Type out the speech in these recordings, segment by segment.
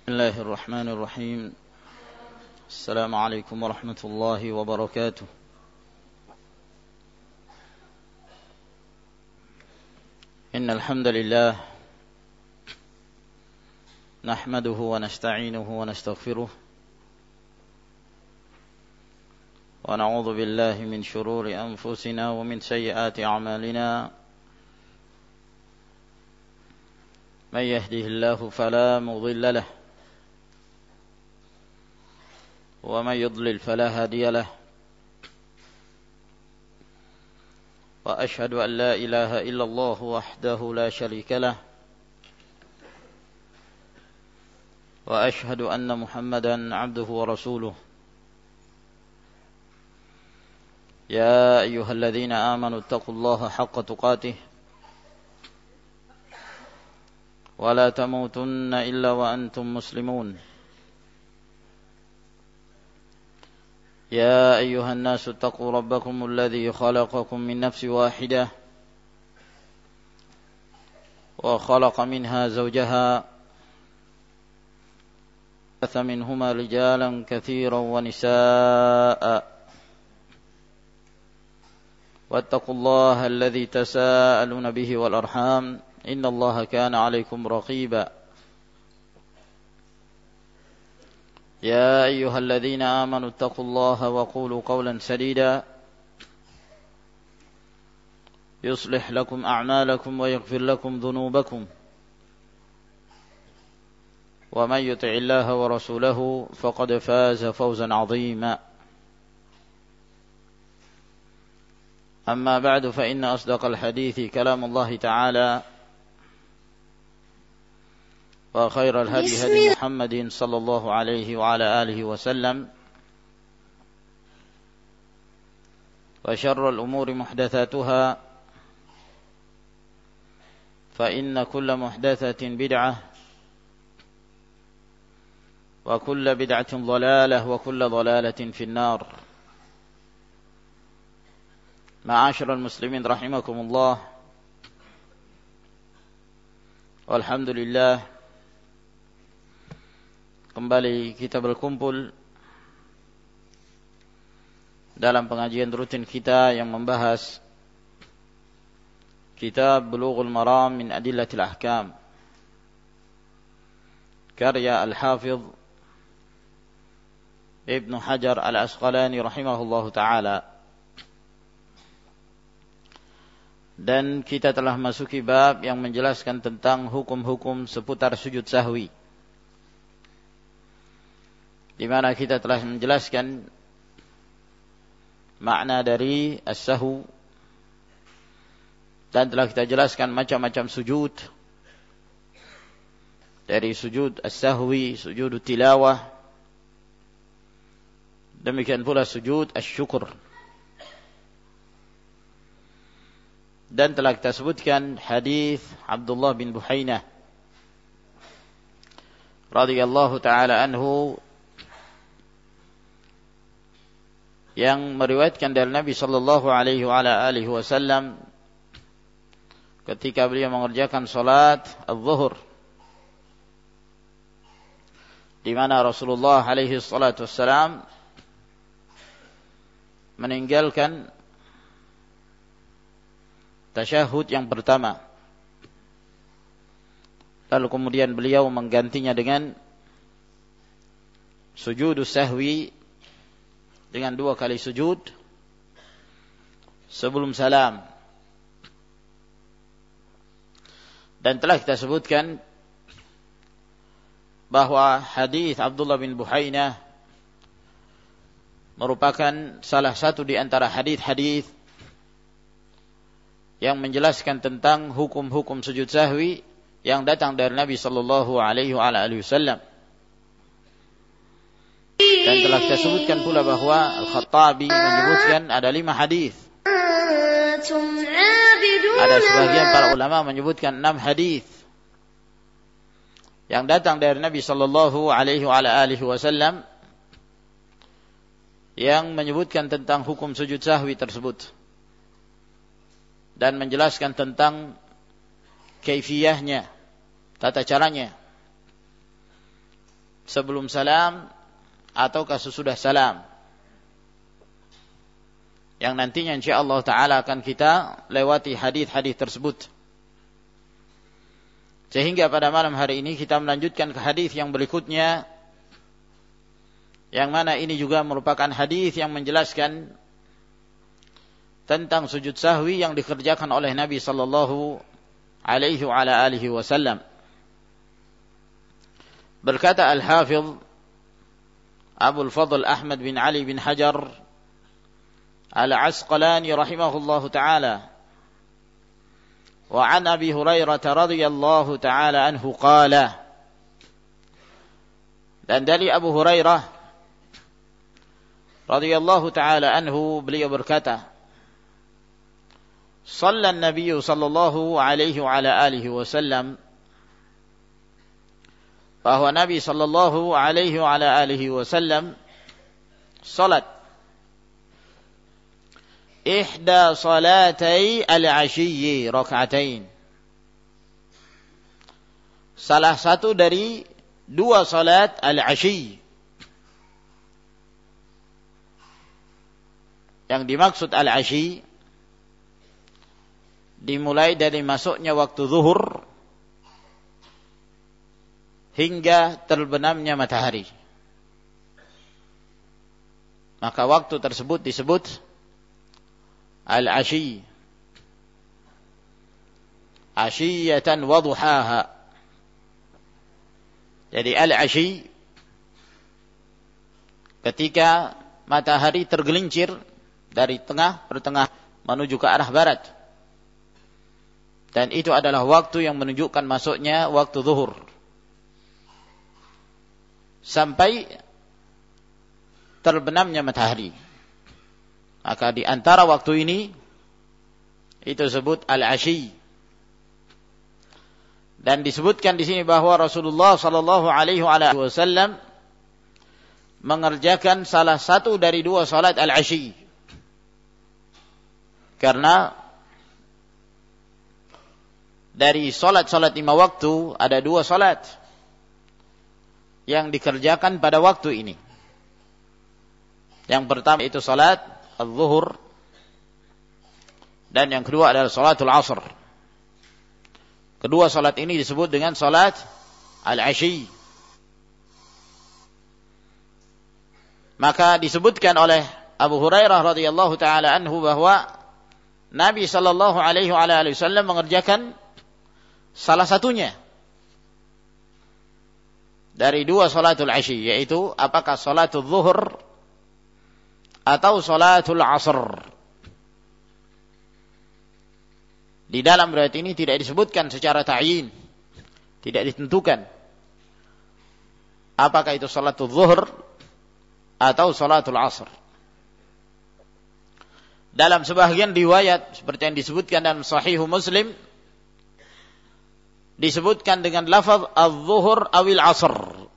بسم الله الرحمن الرحيم. السلام عليكم ورحمة الله وبركاته. إن الحمد لله نحمده ونستعينه ونستغفره ونعوذ بالله من شرور أنفسنا ومن سيئات أعمالنا. من يهده الله فلا مضل له ومن يضلل فلا هادي له. وأشهد أن لا إله إلا الله وحده لا شريك له وأشهد أن محمدا عبده ورسوله. يا أيها الذين آمنوا اتقوا الله حق تقاته ولا تموتن إلا وأنتم مسلمون. يا أيها الناس اتقوا ربكم الذي خلقكم من نفس واحدة وخلق منها زوجها بث منهما رجالا كثيرا ونساء واتقوا الله الذي تساءلون به والأرحام إن الله كان عليكم رقيبا. يا أيها الذين آمنوا اتقوا الله وقولوا قولا سديدا يصلح لكم أعمالكم ويغفر لكم ذنوبكم ومن يطع الله ورسوله فقد فاز فوزا عظيما. أما بعد فإن أصدق الحديث كلام الله تعالى وخير الهدي هدي محمد صلى الله عليه وعلى آله وسلم وشر الأمور محدثاتها فإن كل محدثة بدعة وكل بدعة ضلالة وكل ضلالة في النار. معاشر المسلمين رحمكم الله. Alhamdulillah, kembali kita berkumpul dalam pengajian rutin kita yang membahas kitab Bulughul Maram min Adillatil Ahkam karya Al-Hafidh Ibnu Hajar Al-Asqalani rahimahullahu ta'ala. Dan kita telah masuki bab yang menjelaskan tentang hukum-hukum seputar sujud sahwi, di mana kita telah menjelaskan makna dari as-sahwu dan telah kita jelaskan macam-macam sujud, dari sujud as-sahwi, sujud tilawah, demikian pula sujud asy-syukur. Dan telah kita sebutkan hadis Abdullah bin Buhainah radhiyallahu taala anhu yang meriwayatkan dari Nabi sallallahu alaihi wa ala alihi wasallam ketika beliau mengerjakan salat az-zuhur, di mana Rasulullah alaihi salatu wassalam meninggalkan tasyahud yang pertama, lalu kemudian beliau menggantinya dengan sujudus sahwi, dengan 2 kali sujud sebelum salam. Dan telah kita sebutkan bahwa hadis Abdullah bin Buhainah merupakan salah satu di antara hadis-hadis yang menjelaskan tentang hukum-hukum sujud sahwi yang datang dari Nabi sallallahu alaihi wasallam. Dan telah kita sebutkan pula bahwa Al-Khattabi menyebutkan ada 5 hadis. Ada sebagian para ulama menyebutkan 6 hadis yang datang dari Nabi sallallahu alaihi wasallam yang menyebutkan tentang hukum sujud sahwi tersebut dan menjelaskan tentang kaifiyahnya, tata caranya. sebelum salam ataukah sesudah salam, yang nantinya insyaallah taala akan kita lewati hadis-hadis tersebut. Sehingga pada malam hari ini kita melanjutkan ke hadis yang berikutnya, yang mana ini juga merupakan hadis yang menjelaskan tentang sujud sahwi yang dikerjakan oleh Nabi sallallahu alaihi wa ala alihi wasallam. Berkata Al-Hafidh Abul Fadl Ahmad bin Ali bin Hajar Al-Asqalani rahimahullahu ta'ala, wa an Abi Hurairah radhiyallahu ta'ala anhu qala, dan dari Abu Hurairah radhiyallahu ta'ala anhu beliau berkata, shalla an-nabiy sallallahu alaihi wa ala alihi wasallam, bahwa Nabi sallallahu alaihi wa ala alihi wasallam salat ihda salatai al-ashiyyi rak'atain, salah satu dari dua salat al-ashiyy. Yang dimaksud al-ashiyy dimulai dari masuknya waktu zuhur hingga terbenamnya matahari. Maka waktu tersebut disebut al-ashiyy, ashiyatan wa duhaha. Jadi al-ashiyy ketika matahari tergelincir dari pertengah menuju ke arah barat. Dan itu adalah waktu yang menunjukkan masuknya waktu zuhur. Sampai terbenamnya matahari. Maka di antara waktu ini itu disebut al-ashiyy. Dan disebutkan di sini bahwa Rasulullah sallallahu alaihi wasallam mengerjakan salah satu dari dua salat al-ashiyy. Karena dari salat-salat 5 waktu ada 2 salat yang dikerjakan pada waktu ini. Yang pertama itu salat az-zuhur, dan yang kedua adalah salatul asr. Kedua salat ini disebut dengan salat al-ashiyy. Maka disebutkan oleh Abu Hurairah radhiyallahu taala anhu bahwa Nabi sallallahu alaihi wasallam mengerjakan salah satunya dari dua salatul ashiyy, yaitu apakah salatul zuhur atau salatul asr. Di dalam riwayat ini tidak disebutkan secara ta'yin, tidak ditentukan apakah itu salatul zuhur atau salatul asr. Dalam sebahagian riwayat seperti yang disebutkan dalam Sahih Muslim, disebutkan dengan lafaz az-zuhur awil asr,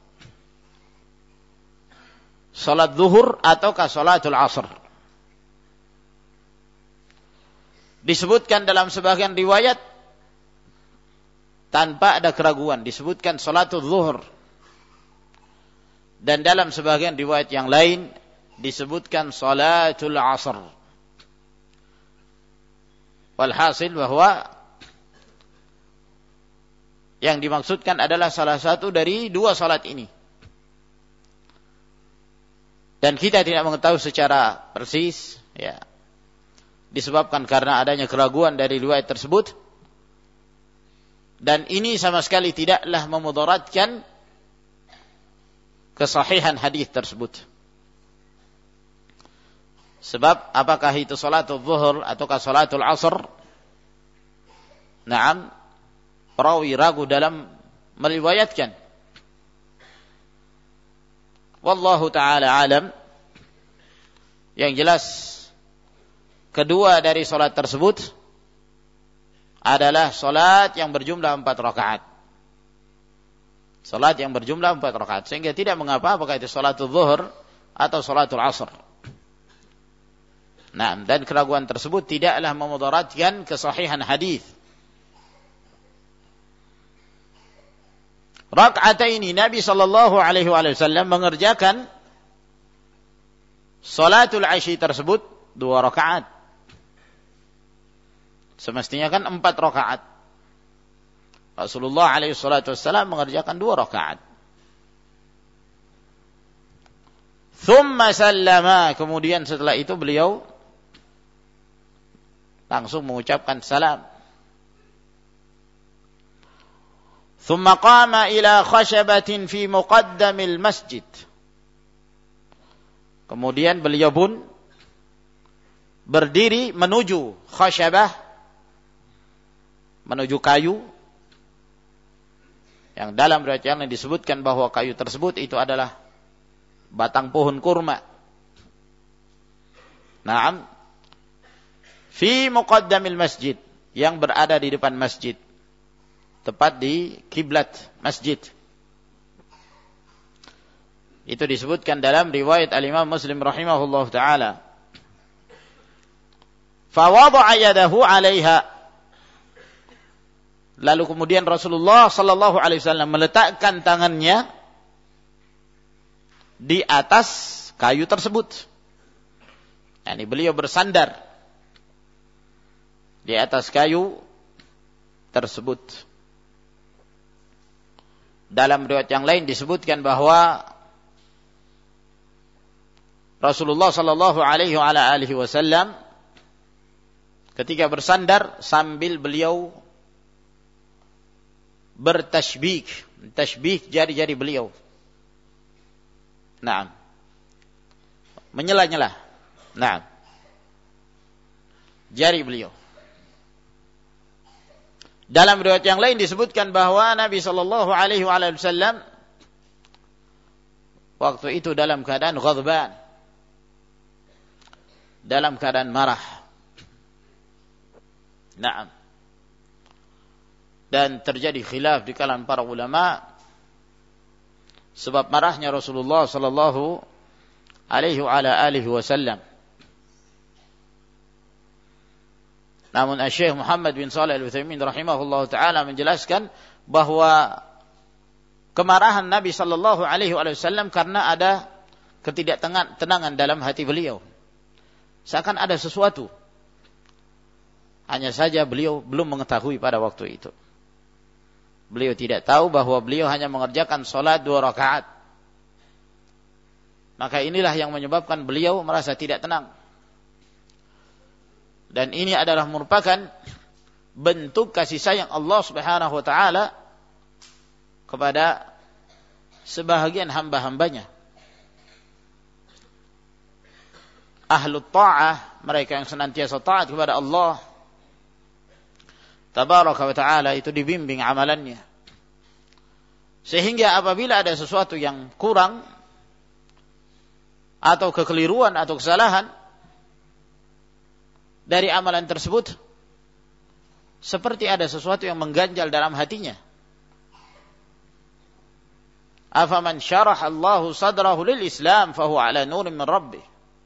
salat zuhur ataukah salatul asr. Disebutkan dalam sebagian riwayat tanpa ada keraguan, disebutkan salatul zuhur. Dan dalam sebagian riwayat yang lain disebutkan salatul asr. Walhasil bahwa yang dimaksudkan adalah salah satu dari dua salat ini. Dan kita tidak mengetahui secara persis, ya, disebabkan karena adanya keraguan dari riwayat tersebut. Dan ini sama sekali tidaklah memudaratkan kesahihan hadis tersebut. Sebab apakah itu salatul zuhur ataukah salatul asr? Naam, perawi ragu dalam meriwayatkan. Wallahu ta'ala alam. Yang jelas kedua dari salat tersebut adalah salat yang berjumlah 4 rakaat. Salat yang berjumlah 4 rakaat, sehingga tidak mengapa apakah itu salatul zuhur atau salatul asr. Nah, dan keraguan tersebut tidaklah memudaratkan kesahihan hadis. Rak'ataini, Nabi sallallahu alaihi wasallam mengerjakan salatul Isya tersebut 2 rakaat. Semestinya kan 4 rakaat. Rasulullah alaihi salatu wasallam mengerjakan 2 rakaat. Thumma sallama, kemudian setelah itu beliau langsung mengucapkan salam. Thumma qama ila khashabatin fi muqaddamil masjid. Kemudian beliau pun berdiri menuju khashabah, menuju kayu, yang dalam riwayat yang disebutkan bahwa kayu tersebut itu adalah batang pohon kurma. Naam, fi muqaddamil masjid, yang berada di depan masjid, tepat di kiblat masjid. Itu disebutkan dalam riwayat al-Imam Muslim rahimahullah ta'ala. Fawada'a yadahu 'alaiha. Lalu kemudian Rasulullah sallallahu alaihi wasallam meletakkan tangannya di atas kayu tersebut. Yani beliau bersandar di atas kayu tersebut. Dalam riwayat yang lain disebutkan bahwa Rasulullah sallallahu alaihi wasallam ketika bersandar sambil beliau bertasbih, tasbih jari-jari beliau. Naam. Menyela-nyela. Naam. Jari beliau. Dalam riwayat yang lain disebutkan bahwa Nabi sallallahu alaihi wasallam waktu itu dalam keadaan ghadban, dalam keadaan marah. Naam. Dan terjadi khilaf di kalangan para ulama sebab marahnya Rasulullah sallallahu alaihi wasallam. Namun Syekh Muhammad bin Shalih Al-Utsaimin rahimahullah ta'ala menjelaskan bahwa kemarahan Nabi sallallahu alaihi wasallam karena ada ketidaktenangan dalam hati beliau. Seakan ada sesuatu. Hanya saja beliau belum mengetahui pada waktu itu. Beliau tidak tahu bahwa beliau hanya mengerjakan salat 2 rakaat. Maka inilah yang menyebabkan beliau merasa tidak tenang. Dan ini adalah merupakan bentuk kasih sayang Allah Subhanahu wa taala kepada sebahagian hamba-hambanya. Ahlut ta'ah, mereka yang senantiasa taat kepada Allah Tabaraka wa ta'ala, itu dibimbing amalannya. Sehingga apabila ada sesuatu yang kurang atau kekeliruan atau kesalahan dari amalan tersebut, seperti ada sesuatu yang mengganjal dalam hatinya. Afaman syaraha Allahu sadrahu lil Islam fahuwa ala nurin min rabbih.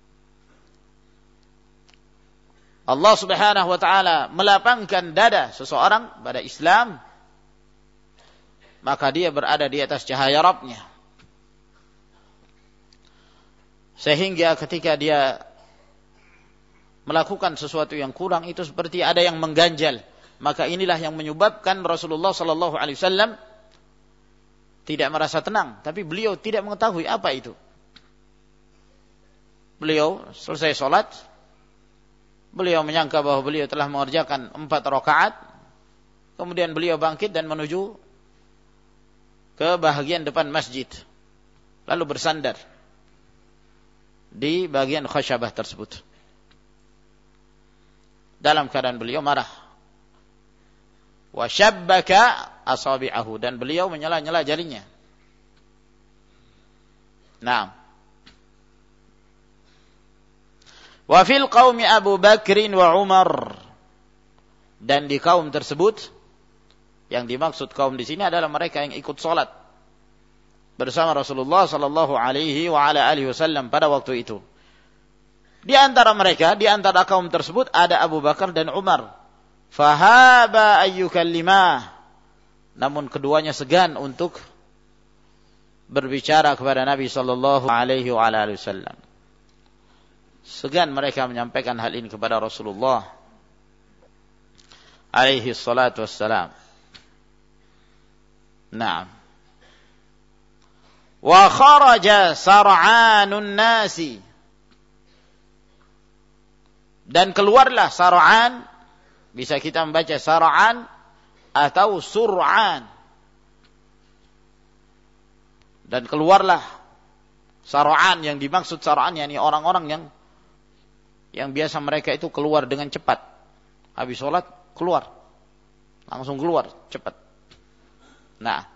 Allah Subhanahu wa taala melapangkan dada seseorang pada Islam, maka dia berada di atas cahaya Rabb-nya. Sehingga ketika dia melakukan sesuatu yang kurang, itu seperti ada yang mengganjal. Maka inilah yang menyebabkan Rasulullah sallallahu alaihi wasallam tidak merasa tenang, tapi beliau tidak mengetahui apa itu. Beliau selesai salat, beliau menyangka bahwa beliau telah mengerjakan 4 rakaat, kemudian beliau bangkit dan menuju ke bahagian depan masjid, lalu bersandar di bagian khasyabah tersebut. Dalam keadaan beliau marah. Wa syabbaka asabi'ahu, dan beliau menyela-nyela jarinya. Naam. Wa fil qaumi Abu Bakrin wa Umar, dan di kaum tersebut, yang dimaksud kaum di sini adalah mereka yang ikut salat bersama Rasulullah sallallahu alaihi wa ala alihi wasallam pada waktu itu. Di antara mereka, di antara kaum tersebut ada Abu Bakar dan Umar. Fahaba ayyukallimah, namun keduanya segan untuk berbicara kepada Nabi sallallahu alaihi wasallam. Segan mereka menyampaikan hal ini kepada Rasulullah alaihi salatu wassalam. Naam. Wa kharaja sar'anun nasi. Dan keluarlah sar'an, bisa kita membaca sar'an atau sur'an. Dan keluarlah sar'an, yang dimaksud sar'an yakni orang-orang yang biasa mereka itu keluar dengan cepat. Habis sholat keluar, langsung keluar cepat. Nah,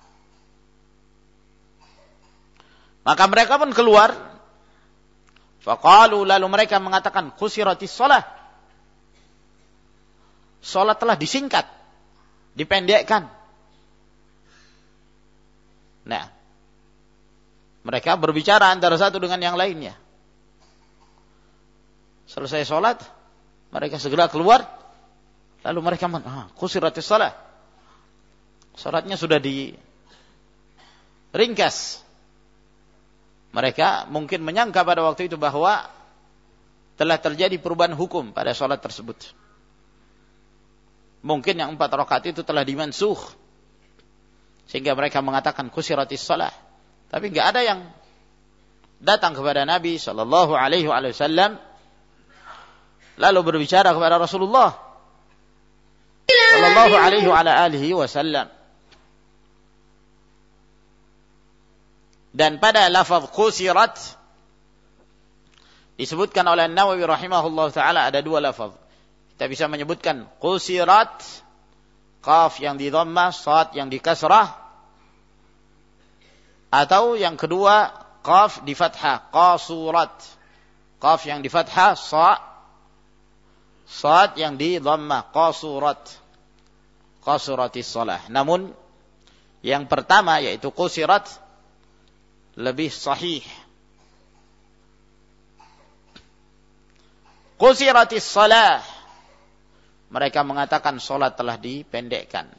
maka mereka pun keluar. Faqalu, lalu mereka mengatakan, qusiratis shalah. Salat telah disingkat, dipendekkan. Nah, mereka berbicara antara satu dengan yang lainnya. Selesai salat, mereka segera keluar. Lalu mereka qusiratis shalah. Salatnya sudah diringkas. Mereka mungkin menyangka pada waktu itu bahwa telah terjadi perubahan hukum pada salat tersebut. Mungkin yang 4 rakaat itu telah dimansuh, sehingga mereka mengatakan qusiratis shalah. Tapi enggak ada yang datang kepada Nabi sallallahu alaihi wasallam lalu berbicara kepada Rasulullah sallallahu alaihi wasallam. Dan pada lafaz qusirat disebutkan oleh Nawawi rahimahullah ta'ala ada 2 lafaz. Kita bisa menyebutkan qusirat, qaf yang di dhammah, sad yang di kasrah, atau yang kedua qaf di fathah, qasurat. Qaf yang di fathah, sad yang di dhammah, qasurat. Qasuratis shalah. Namun yang pertama yaitu qusirat lebih sahih. Qusiratis shalah. Mereka mengatakan salat telah dipendekkan.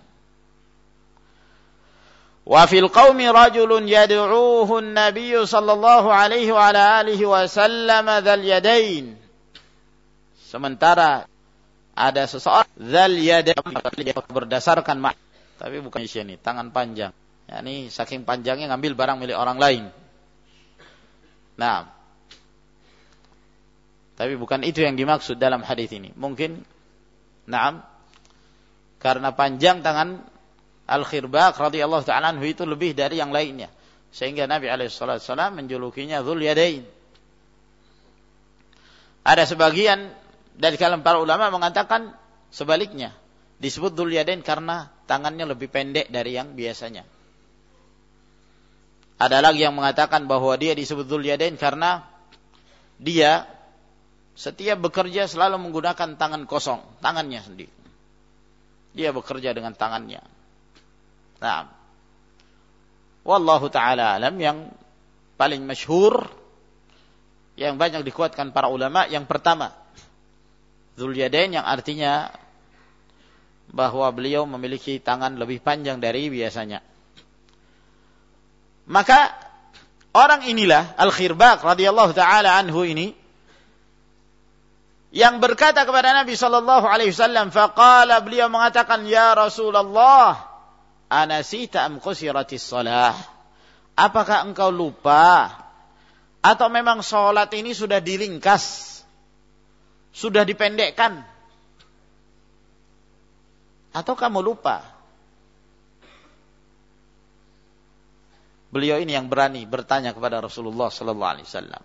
Wa fil qaumi rajulun yad'uuhu an-nabiy sallallahu alaihi wa ala alihi wasallam dzal yadain. Sementara ada seseorang dzal yadain berdasarkan tapi bukan sini, tangan panjang. Ini saking panjangnya ngambil barang milik orang lain. Nah, tapi bukan itu yang dimaksud dalam hadis ini. Mungkin, karena panjang tangan Al-Khirbaq radhiyallahu ta'ala anhu itu lebih dari yang lainnya, sehingga Nabi alaihissalam menjulukinya Dzul Yadain. Ada sebagian dari kalangan para ulama mengatakan sebaliknya, disebut Dzul Yadain karena tangannya lebih pendek dari yang biasanya. Ada lagi yang mengatakan bahwa dia disebut Dzul Yadain karena dia setiap bekerja selalu menggunakan tangan kosong, tangannya sendiri. Dia bekerja dengan tangannya. Nah, wallahu ta'ala alam, yang paling masyhur, yang banyak dikuatkan para ulama, yang pertama, Dzul Yadain, yang artinya bahwa beliau memiliki tangan lebih panjang dari biasanya. Maka orang inilah Al-Khirbaq radhiyallahu ta'ala anhu ini yang berkata kepada Nabi sallallahu alaihi wasallam, faqala, beliau mengatakan, ya Rasulullah, anasita am qusiratis shalah? Apakah engkau lupa atau memang salat ini sudah diringkas, sudah dipendekkan? Atau kamu lupa? Beliau ini yang berani bertanya kepada Rasulullah sallallahu alaihi wasallam.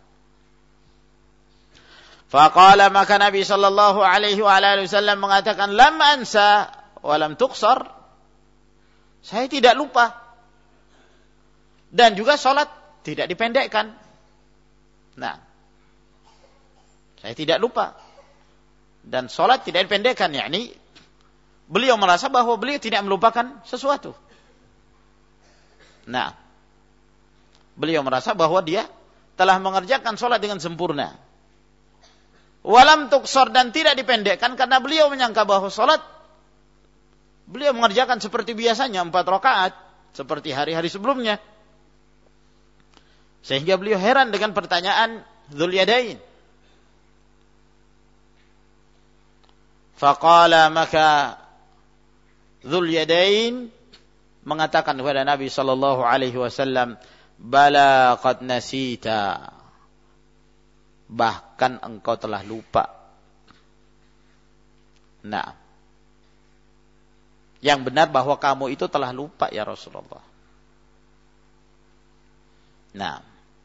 Faqala, maka Nabi sallallahu alaihi wasallam mengatakan, lam ansa wa lam tuqsar. Saya tidak lupa dan juga salat tidak dipendekkan. Nah, saya tidak lupa dan salat tidak dipendekkan, yakni beliau merasa bahwa beliau tidak melupakan sesuatu. Nah, beliau merasa bahwa dia telah mengerjakan salat dengan sempurna. Walam tuqsar, dan tidak dipendekkan karena beliau menyangka bahwa salat beliau mengerjakan seperti biasanya 4 rakaat seperti hari-hari sebelumnya. Sehingga beliau heran dengan pertanyaan Dzul Yadain. Faqala, maka Dzul Yadain mengatakan kepada Nabi sallallahu alaihi wasallam, "Bala qad nasita." Bahkan engkau telah lupa. Nah, yang benar bahwa kamu itu telah lupa ya Rasulullah. Nah,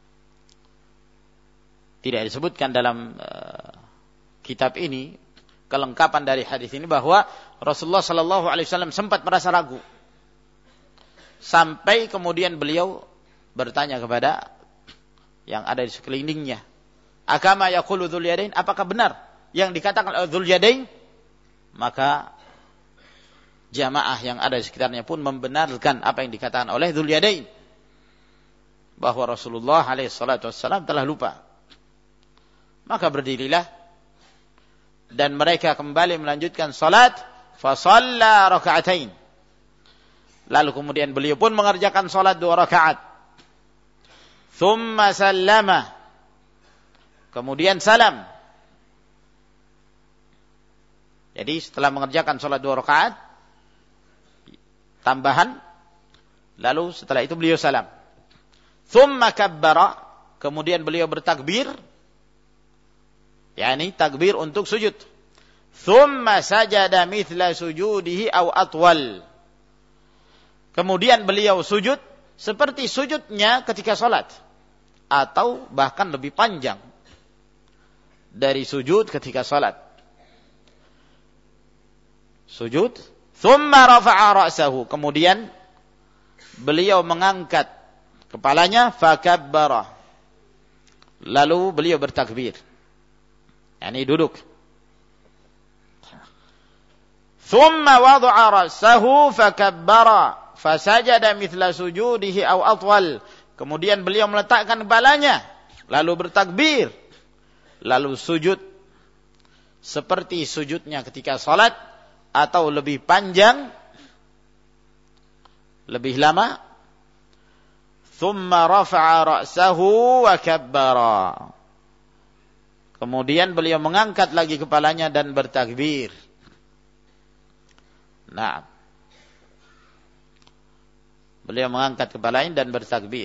tidak disebutkan dalam kitab ini kelengkapan dari hadis ini bahwa Rasulullah sallallahu alaihi wasallam sempat merasa ragu. Sampai kemudian beliau bertanya kepada yang ada di sekelilingnya, "Akama yaqulu Dzul Yadain?" Apakah benar yang dikatakan oleh Dzul Yadain? Maka jamaah yang ada di sekitarnya pun membenarkan apa yang dikatakan oleh Dzul Yadain, bahwa Rasulullah alaihi salatu wassalam telah lupa. Maka berdirilah dan mereka kembali melanjutkan salat, fa shalla raka'atain. Lalu kemudian beliau pun mengerjakan salat 2 rakaat. Thumma sallama. Kemudian salam. Jadi setelah mengerjakan salat 2 rakaat tambahan, lalu setelah itu beliau salam. Thumma kabbara, kemudian beliau bertakbir, yakni takbir untuk sujud. Thumma sajada mithla sujudihi aw atwal. Kemudian beliau sujud seperti sujudnya ketika salat, atau bahkan lebih panjang dari sujud ketika salat. Sujud, thumma rafa'a ra'sahu, kemudian beliau mengangkat kepalanya, fakabbara, lalu beliau bertakbir, yakni duduk. Thumma wada'a ra'sahu fakabbara fasajada mithla sujudihi aw atwal, kemudian beliau meletakkan kepalanya lalu bertakbir, lalu sujud seperti sujudnya ketika salat atau lebih panjang, lebih lama. Thumma rafa'a ra'sahu wa kabbara, kemudian beliau mengangkat lagi kepalanya dan bertakbir. Nah, beliau mengangkat kepalanya dan bertakbir.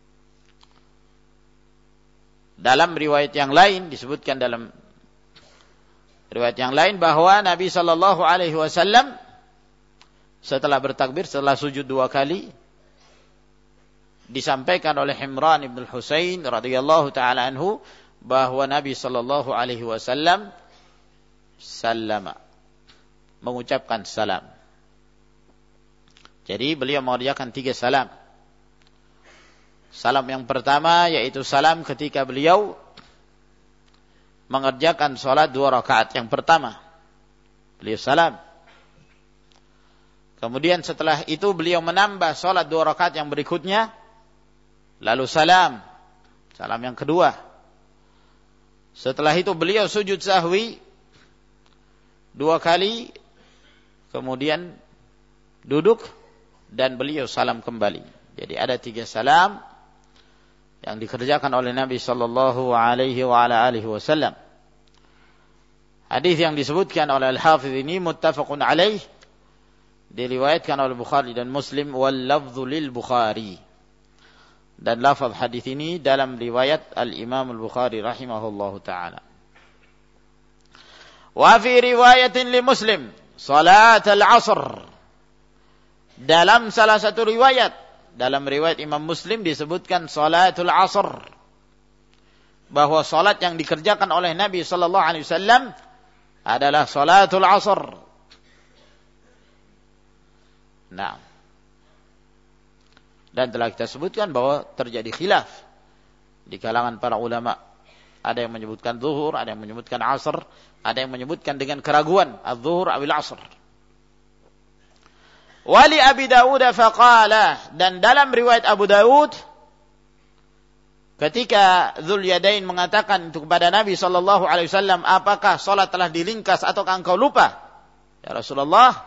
Dalam riwayat yang lain disebutkan, dalam riwayat yang lain, bahwa Nabi sallallahu alaihi wasallam setelah bertakbir, setelah sujud 2 kali, disampaikan oleh Imran ibn Husain radhiyallahu taala anhu bahwa Nabi sallallahu alaihi wasallam sallama, mengucapkan salam. Jadi beliau mengerjakan 3 salam. Salam yang pertama yaitu salam ketika beliau mengerjakan salat 2 rakaat yang pertama. Beliau salam. Kemudian setelah itu beliau menambah salat 2 rakaat yang berikutnya, lalu salam. Salam yang kedua. Setelah itu beliau sujud sahwi 2 kali, kemudian duduk dan beliau salam kembali. Jadi ada 3 salam yang dikerjakan oleh Nabi sallallahu alaihi wa ala alihi wasallam. Hadis yang disebutkan oleh Al-Hafiz ini muttafaqun alaih, diriwayatkan oleh Bukhari dan Muslim, wal lafdhu lil Bukhari. Dan lafaz hadis ini dalam riwayat Al-Imam Al-Bukhari rahimahullahu taala. Wa fi riwayatin li Muslim salat al-'asr. Dalam salah satu riwayat, dalam riwayat Imam Muslim disebutkan salatul 'asr, bahwa salat yang dikerjakan oleh Nabi sallallahu alaihi wasallam adalah salatul 'asr. Nah, dan telah kita sebutkan bahwa terjadi khilaf di kalangan para ulama. Ada yang menyebutkan zuhur, ada yang menyebutkan asr, ada yang menyebutkan dengan keraguan az-zuhur awil asr. Wali Abi Dawud faqala, dan dalam riwayat Abu Dawud, ketika Dzul Yadain mengatakan itu kepada Nabi sallallahu alaihi wasallam, apakah salat telah diringkas ataukah engkau lupa ya Rasulullah?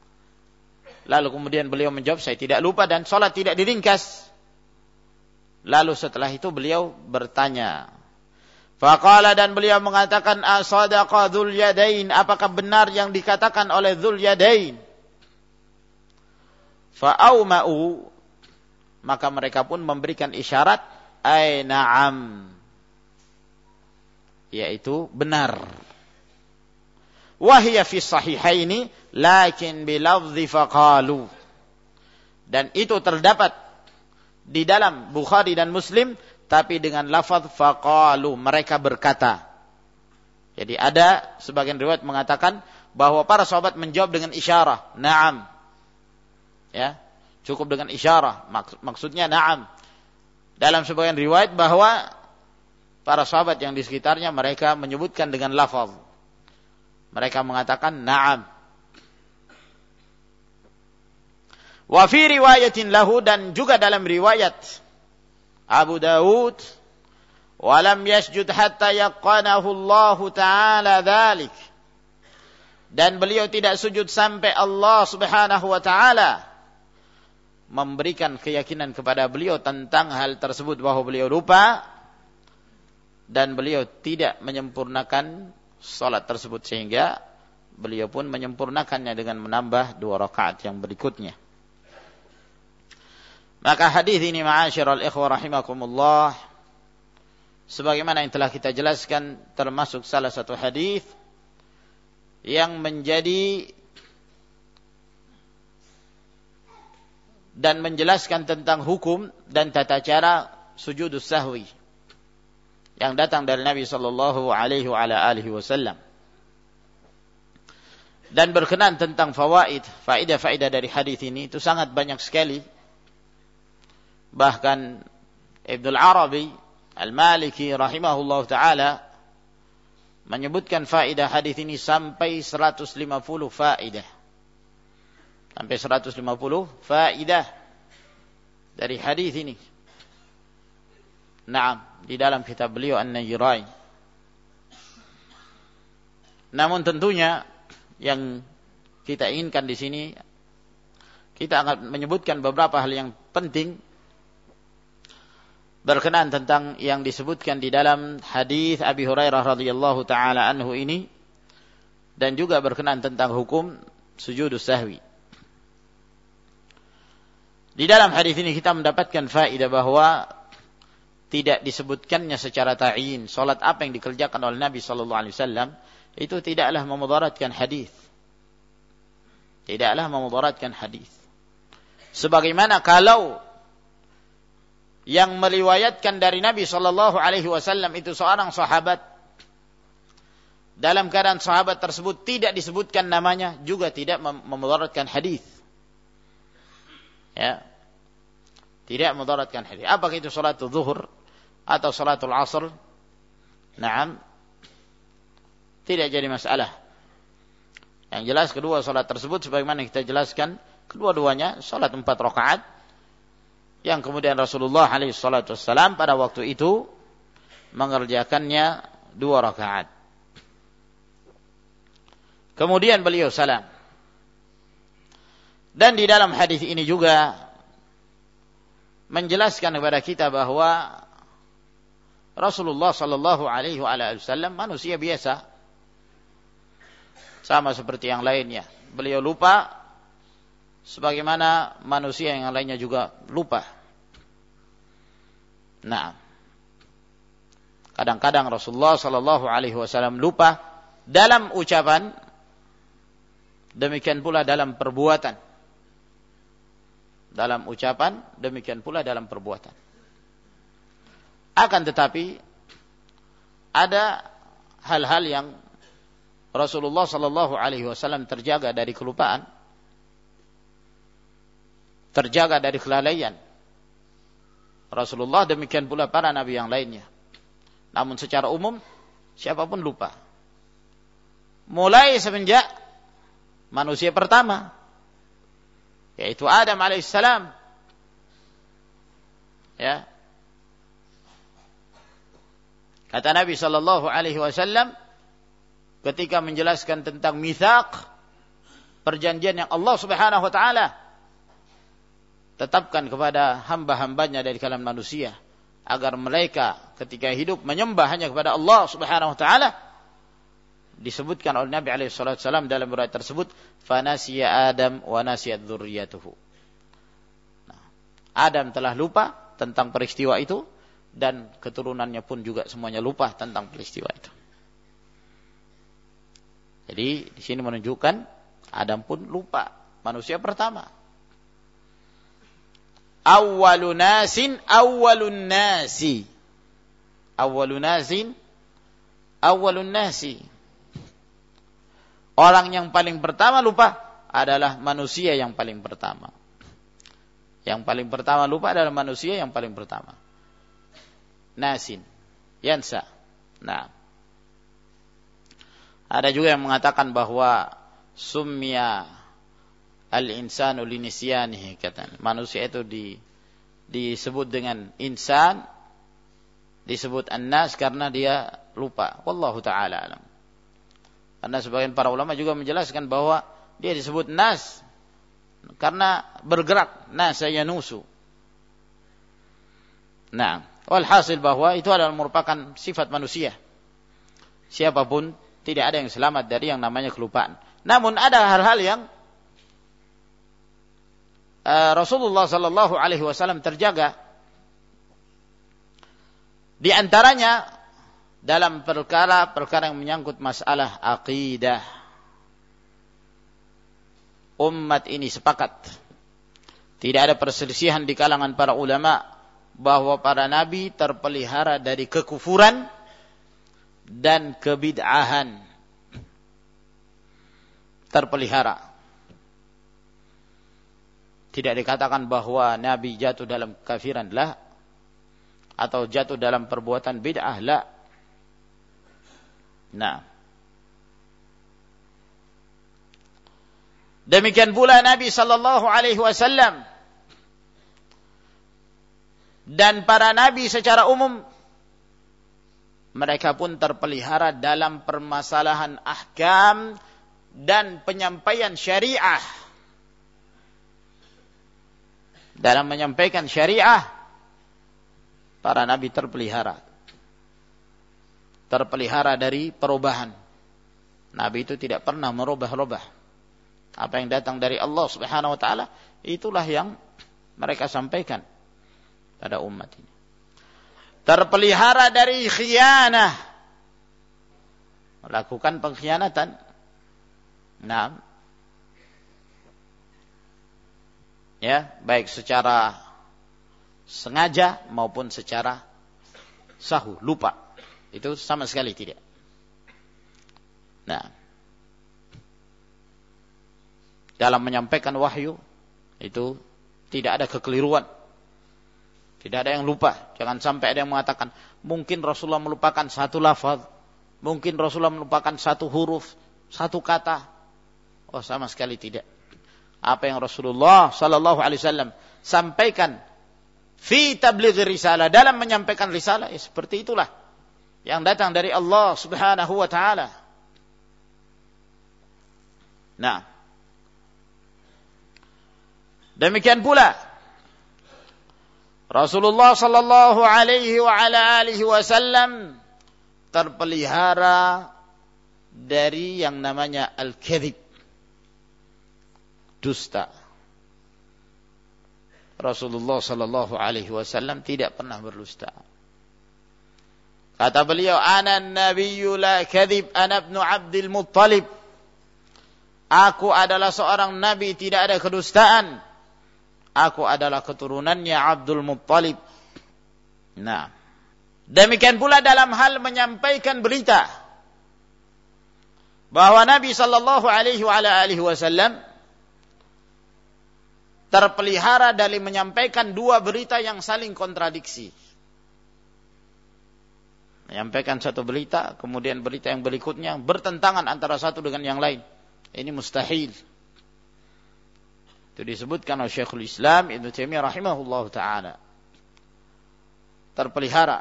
Lalu kemudian beliau menjawab, saya tidak lupa dan salat tidak diringkas. Lalu setelah itu beliau bertanya. Faqala, dan beliau mengatakan, asadaqa dzul yadain, apakah benar yang dikatakan oleh dzul yadain? Fa'auma'u, maka mereka pun memberikan isyarat, ay na'am, yaitu benar. Wahia fi sahihaini lakin bilafzi faqalu, dan itu terdapat di dalam Bukhari dan Muslim, tapi dengan lafaz faqalu, mereka berkata. Jadi ada sebagian riwayat mengatakan bahwa para sahabat menjawab dengan isyarah, na'am. Ya, cukup dengan isyarah, maksudnya na'am. Dalam sebagian riwayat bahwa para sahabat yang di sekitarnya mereka menyebutkan dengan lafaz. Mereka mengatakan na'am. Wa fi riwayatin lahu, dan juga dalam riwayat Abu Dawud, walam yasjud hatta yaqanahu Allah Ta'ala dzalik, dan beliau tidak sujud sampai Allah Subhanahu wa Ta'ala memberikan keyakinan kepada beliau tentang hal tersebut, bahwa beliau lupa dan beliau tidak menyempurnakan salat tersebut, sehingga beliau pun menyempurnakannya dengan menambah 2 rakaat yang berikutnya. Maka hadis ini, ma'asyiral ikhwah rahimakumullah, sebagaimana yang telah kita jelaskan, termasuk salah satu hadis yang menjadi dan menjelaskan tentang hukum dan tata cara sujudus sahwi yang datang dari Nabi sallallahu alaihi wasallam, dan berkenan tentang faedah dari hadis ini. Itu sangat banyak sekali. Bahkan Ibnu Arabi Al-Maliki rahimahullah ta'ala menyebutkan faedah hadis ini sampai 150 faedah. Sampai 150 faedah dari hadis ini. Naam, di dalam kitab beliau An-Najrain. Namun tentunya yang kita inginkan di sini, kita akan menyebutkan beberapa hal yang penting berkenaan tentang yang disebutkan di dalam hadis Abi Hurairah radhiyallahu taala anhu ini, dan juga berkenaan tentang hukum sujudus sahwi. Di dalam hadis ini kita mendapatkan faedah bahwa tidak disebutkannya secara ta'yin salat apa yang dikerjakan oleh Nabi sallallahu alaihi wasallam, itu tidaklah memudaratkan hadis. Tidaklah memudaratkan hadis. Sebagaimana kalau yang meriwayatkan dari Nabi sallallahu alaihi wasallam itu seorang sahabat, dalam keadaan sahabat tersebut tidak disebutkan namanya, juga tidak memudaratkan hadis. Ya. Tidak memudaratkan hadis. Apakah itu salatul zuhur atau salatul asr? Naam. Tidak jadi masalah. Yang jelas kedua salat tersebut sebagaimana kita jelaskan, kedua-duanya salat 4 rakaat, yang kemudian Rasulullah alaihi salatu wassalam pada waktu itu mengerjakannya 2 rakaat. Kemudian beliau salam. Dan di dalam hadis ini juga menjelaskan kepada kita bahwa Rasulullah sallallahu alaihi wasallam manusia biasa, sama seperti yang lainnya. Beliau lupa sebagaimana manusia yang lainnya juga lupa. Nah, kadang-kadang Rasulullah sallallahu alaihi wasallam lupa dalam ucapan, demikian pula dalam perbuatan. Dalam ucapan, demikian pula dalam perbuatan. Akan tetapi ada hal-hal yang Rasulullah sallallahu alaihi wasallam terjaga dari kelupaan, terjaga dari kelalaian. Rasulullah demikian pula para nabi yang lainnya. Namun secara umum siapapun lupa. Mulai semenjak manusia pertama, yaitu Adam alaihissalam. Ya. Kata Nabi sallallahu alaihi wasallam ketika menjelaskan tentang mitsaq, perjanjian yang Allah Subhanahu wa taala tetapkan kepada hamba-hambanya dari kalangan manusia, agar mereka ketika hidup menyembah hanya kepada Allah Subhanahu wa taala. Disebutkan oleh Nabi alaihi salatu wasallam dalam riwayat tersebut, fanasiya Adam wa nasiyat dzurriyyatuhu. Adam telah lupa tentang peristiwa itu dan keturunannya pun juga semuanya lupa tentang peristiwa itu. Jadi di sini menunjukkan Adam pun lupa, manusia pertama. Awwalun nasi. Orang yang paling pertama lupa adalah manusia yang paling pertama. Yang paling pertama lupa adalah manusia yang paling pertama. Nasin, yansa. Nah, ada juga yang mengatakan bahwa summiya al-insanu linisyanihi, katanya. Manusia itu disebut dengan insan, disebut an-nas karena dia lupa. Wallahu ta'ala alam. Karena sebagian para ulama juga menjelaskan bahwa dia disebut nas karena bergerak, nasa yanusu. Nah, walhasil bahwa itu adalah merupakan sifat manusia. Siapapun tidak ada yang selamat dari yang namanya kelupaan. Namun ada hal-hal yang Rasulullah sallallahu alaihi wasallam terjaga. Di antaranya dalam perkara-perkara yang menyangkut masalah akidah. Umat ini sepakat, tidak ada perselisihan di kalangan para ulama bahwa para nabi terpelihara dari kekufuran dan kebid'ahan. Terpelihara. Tidak dikatakan bahwa nabi jatuh dalam kekafiran, la, atau jatuh dalam perbuatan bid'ah, la. Nah, demikian pula Nabi sallallahu alaihi wasallam dan para nabi secara umum, mereka pun terpelihara dalam permasalahan ahkam dan penyampaian syariah. Dalam menyampaikan syariah, para nabi terpelihara dari perubahan. Nabi itu tidak pernah merubah-rubah. Apa yang datang dari Allah Subhanahu wa taala, itulah yang mereka sampaikan pada umat ini. Terpelihara dari khianah, melakukan pengkhianatan. Nah, ya, baik secara sengaja maupun secara sahwu, lupa. Itu sama sekali tidak. Nah, dalam menyampaikan wahyu itu tidak ada kekeliruan, tidak ada yang lupa. Jangan sampai ada yang mengatakan mungkin Rasulullah melupakan satu lafaz, mungkin Rasulullah melupakan satu huruf, satu kata. Oh, sama sekali tidak. Apa yang Rasulullah sallallahu alaihi wasallam sampaikan fi tabligh risalah, dalam menyampaikan risalah, ya seperti itulah yang datang dari Allah Subhanahu wa taala. Nah, demikian pula Rasulullah sallallahu alaihi wa ala alihi wasallam terpelihara dari yang namanya al-kadhib, dusta. Rasulullah sallallahu alaihi wasallam tidak pernah berdusta. Kata beliau, ana nabiyyu la kadhib, ana ibnu Abdul Muttalib. Aku adalah seorang nabi, tidak ada kedustaan. Aku adalah keturunannya Abdul Muttalib. Nah, demikian pula dalam hal menyampaikan berita bahwa Nabi sallallahu alaihi wasallam terpelihara dari menyampaikan dua berita yang saling kontradiksi. Menyampaikan satu berita, kemudian berita yang berikutnya bertentangan antara satu dengan yang lain. Ini mustahil. Itu disebutkan oleh Syekhul Islam Ibnu Taimiyah rahimahullahu taala. Terpelihara.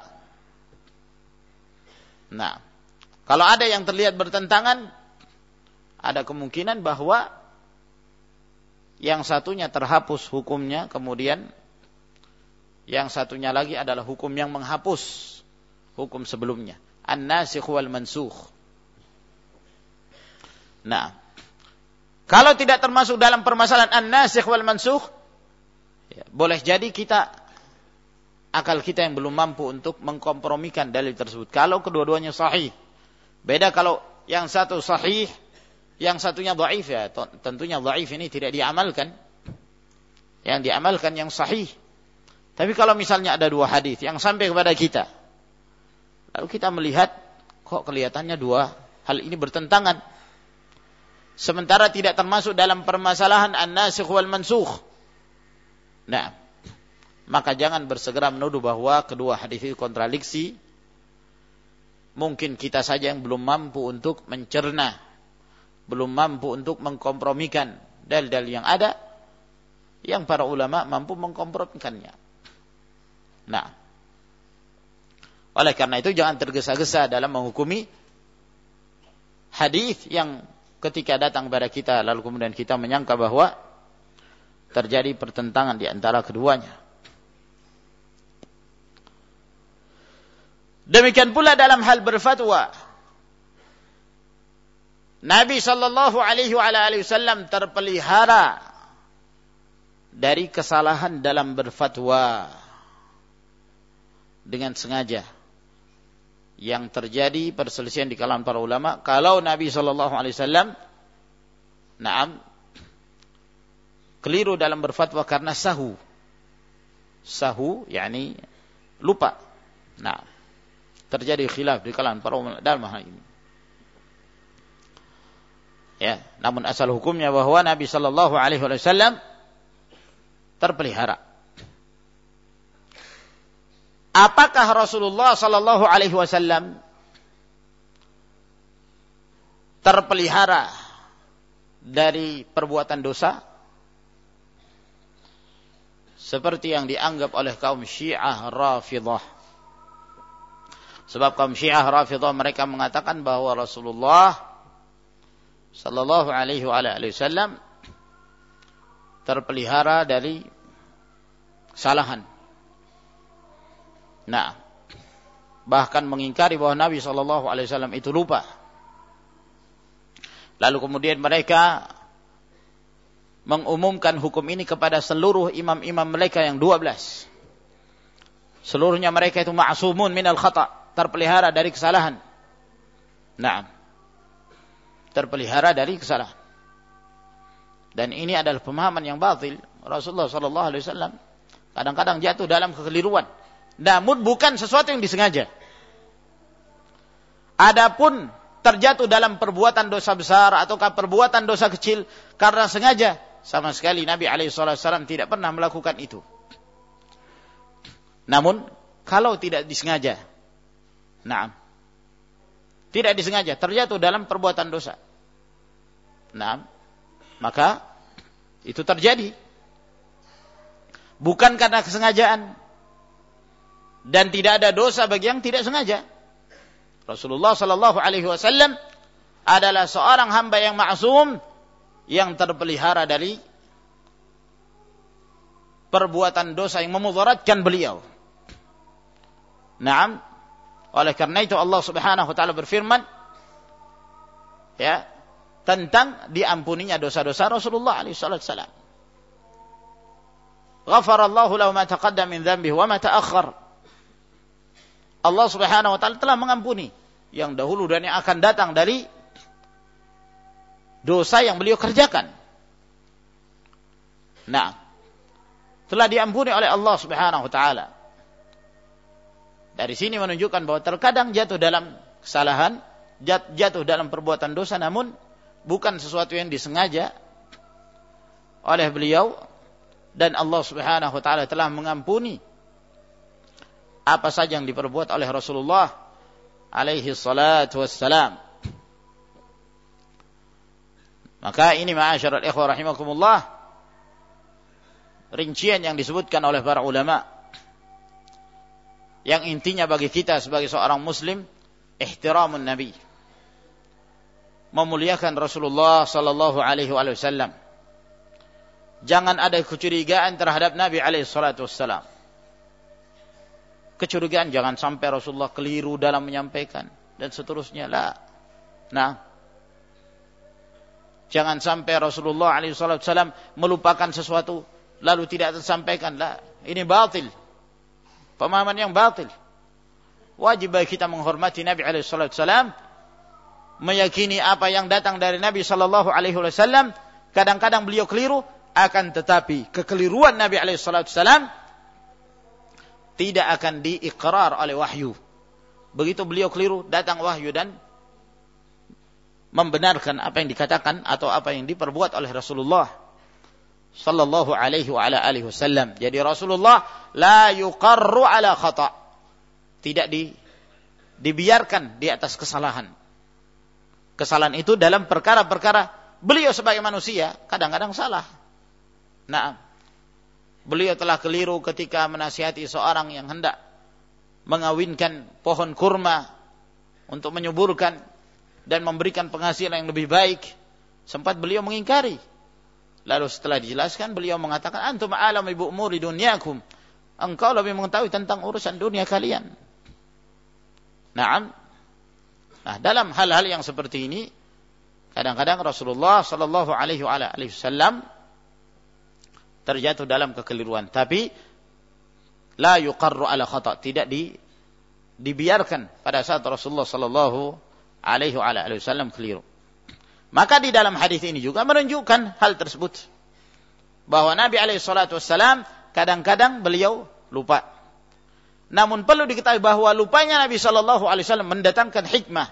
Nah, kalau ada yang terlihat bertentangan, ada kemungkinan bahwa yang satunya terhapus hukumnya, kemudian Yang satunya lagi adalah hukum yang menghapus hukum sebelumnya. An-nasikh wal mansukh. Nah, kalau tidak termasuk dalam permasalahan an-nasikh wal mansukh, ya, boleh jadi akal kita yang belum mampu untuk mengkompromikan dalil tersebut. Kalau kedua-duanya sahih. Beda kalau yang satu sahih, yang satunya dhaif, ya. Tentunya dhaif ini tidak diamalkan. Yang diamalkan yang sahih. Tapi kalau misalnya ada dua hadis yang sampai kepada kita, lalu kita melihat kok kelihatannya dua hal ini bertentangan. Sementara tidak termasuk dalam permasalahan an-nasikh wal mansukh. Nah, maka jangan bersegera menuduh bahwa kedua hadis itu kontradiksi. Mungkin kita saja yang belum mampu untuk mencerna, belum mampu untuk mengkompromikan dalil-dalil yang ada, yang para ulama mampu mengkompromikannya. Nah, oleh karena itu jangan tergesa-gesa dalam menghukumi hadis yang ketika datang kepada kita lalu kemudian kita menyangka bahwa terjadi pertentangan di antara keduanya. Demikian pula dalam hal berfatwa. Nabi sallallahu alaihi wasallam terpelihara dari kesalahan dalam berfatwa dengan sengaja. Yang terjadi perselisihan di kalangan para ulama, kalau Nabi sallallahu alaihi wasallam keliru dalam berfatwa karena sahu. Sahu yakni lupa. Nah, terjadi khilaf di kalangan para ulama dalam hal ini. Ya, namun asal hukumnya bahwa Nabi sallallahu alaihi wasallam terpelihara. Apakah Rasulullah sallallahu alaihi wasallam terpelihara dari perbuatan dosa seperti yang dianggap oleh kaum Syiah Rafidhah? Sebab kaum Syiah Rafidhah mereka mengatakan bahwa Rasulullah sallallahu alaihi wasallam terpelihara dari kesalahan. Nah, bahkan mengingkari bahwa Nabi sallallahu alaihi wasallam itu lupa. Lalu kemudian mereka mengumumkan hukum ini kepada seluruh imam-imam mereka yang 12. Seluruhnya mereka itu ma'sumun minal khata', terpelihara dari kesalahan. Nah, terpelihara dari kesalahan. Dan ini adalah pemahaman yang batil. Rasulullah sallallahu alaihi wasallam kadang-kadang jatuh dalam kekeliruan. Namun bukan sesuatu yang disengaja. Adapun terjatuh dalam perbuatan dosa besar ataukah perbuatan dosa kecil karena sengaja, sama sekali Nabi SAW tidak pernah melakukan itu. Namun kalau tidak disengaja, tidak disengaja terjatuh dalam perbuatan dosa, maka itu terjadi bukan karena kesengajaan. Dan tidak ada dosa bagi yang tidak sengaja. Rasulullah sallallahu alaihi wasallam adalah seorang hamba yang ma'sum yang terpelihara dari perbuatan dosa yang memudaratkan beliau. Naam, oleh karena itu Allah Subhanahu wa taala berfirman ya tentang diampuninya dosa-dosa Rasulullah alaihi wasallam. Ghafarallahu lahu ma taqaddama min dhanbihi wa ma ta'akhkhar. Allah Subhanahu wa taala telah mengampuni yang dahulu dan yang akan datang dari dosa yang beliau kerjakan. Nah, telah diampuni oleh Allah Subhanahu wa taala. Dari sini menunjukkan bahwa terkadang jatuh dalam kesalahan, jatuh dalam perbuatan dosa, namun bukan sesuatu yang disengaja oleh beliau, dan Allah Subhanahu wa taala telah mengampuni apa saja yang diperbuat oleh Rasulullah alaihi salatu wassalam. Maka ini ma'asyiral ikhwah rahimakumullah, rincian yang disebutkan oleh para ulama, yang intinya bagi kita sebagai seorang muslim, ihtiramun Nabi, memuliakan Rasulullah sallallahu alaihi wasallam. Jangan ada kecurigaan terhadap Nabi alaihi salatu wassalam. kecurigaan, jangan sampai Rasulullah keliru dalam menyampaikan dan seterusnya. Nah, jangan sampai Rasulullah SAW melupakan sesuatu lalu tidak tersampaikan. Ini batil, pemahaman yang batil. Wajib bagi kita menghormati Nabi SAW, meyakini apa yang datang dari Nabi SAW. Kadang-kadang beliau keliru, akan tetapi kekeliruan Nabi SAW tidak akan diikrar oleh wahyu. Begitu beliau keliru, datang wahyu dan membenarkan apa yang dikatakan atau apa yang diperbuat oleh Rasulullah sallallahu alaihi wa ala alihi wasallam. Jadi Rasulullah la yuqarru ala khata', tidak dibiarkan di atas kesalahan. Kesalahan itu dalam perkara-perkara beliau sebagai manusia kadang-kadang salah. Nah, beliau telah keliru ketika menasihati seorang yang hendak mengawinkan pohon kurma untuk menyuburkan dan memberikan penghasilan yang lebih baik. Sempat beliau mengingkari. Lalu setelah dijelaskan, beliau mengatakan, antum a'lamu bi umuri dunyakum. Engkau lebih mengetahui tentang urusan dunia kalian. Nah, dalam hal-hal yang seperti ini, kadang-kadang Rasulullah sallallahu alaihi wasallam terjatuh dalam kekeliruan, tapi la yuqarru ala khata', tidak dibiarkan pada saat Rasulullah sallallahu alaihi wasallam keliru. Maka di dalam hadis ini juga menunjukkan hal tersebut, bahwa Nabi alaihi salatu wassalam kadang-kadang beliau lupa. Namun perlu diketahui bahwa lupanya Nabi sallallahu alaihi wasallam mendatangkan hikmah.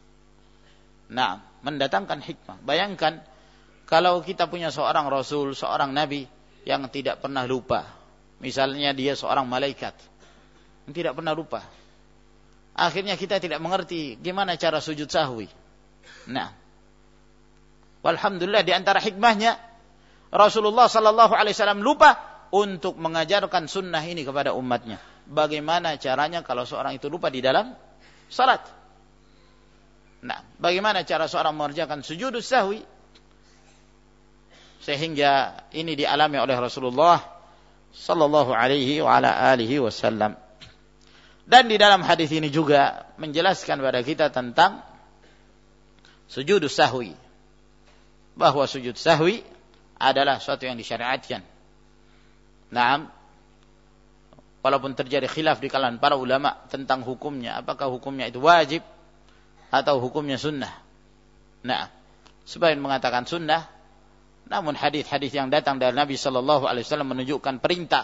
Nah, mendatangkan hikmah. Bayangkan kalau kita punya seorang rasul, seorang nabi yang tidak pernah lupa. Misalnya dia seorang malaikat yang tidak pernah lupa. Akhirnya kita tidak mengerti gimana cara sujud sahwi. Nah, walhamdulillah di antara hikmahnya Rasulullah sallallahu alaihi wasallam lupa untuk mengajarkan sunnah ini kepada umatnya. Bagaimana caranya kalau seorang itu lupa di dalam salat? Nah, bagaimana cara seorang mengerjakan sujudus sahwi sehingga ini dialami oleh Rasulullah sallallahu alaihi wa ala alihi wasallam. Dan di dalam hadis ini juga menjelaskan kepada kita tentang sujudus sahwi, bahwa sujud sahwi adalah suatu yang disyariatkan. Naam, walaupun terjadi khilaf di kalangan para ulama tentang hukumnya, apakah hukumnya itu wajib atau hukumnya sunnah. Nah, sebagian mengatakan sunnah, namun hadis-hadis yang datang dari Nabi sallallahu alaihi wasallam menunjukkan perintah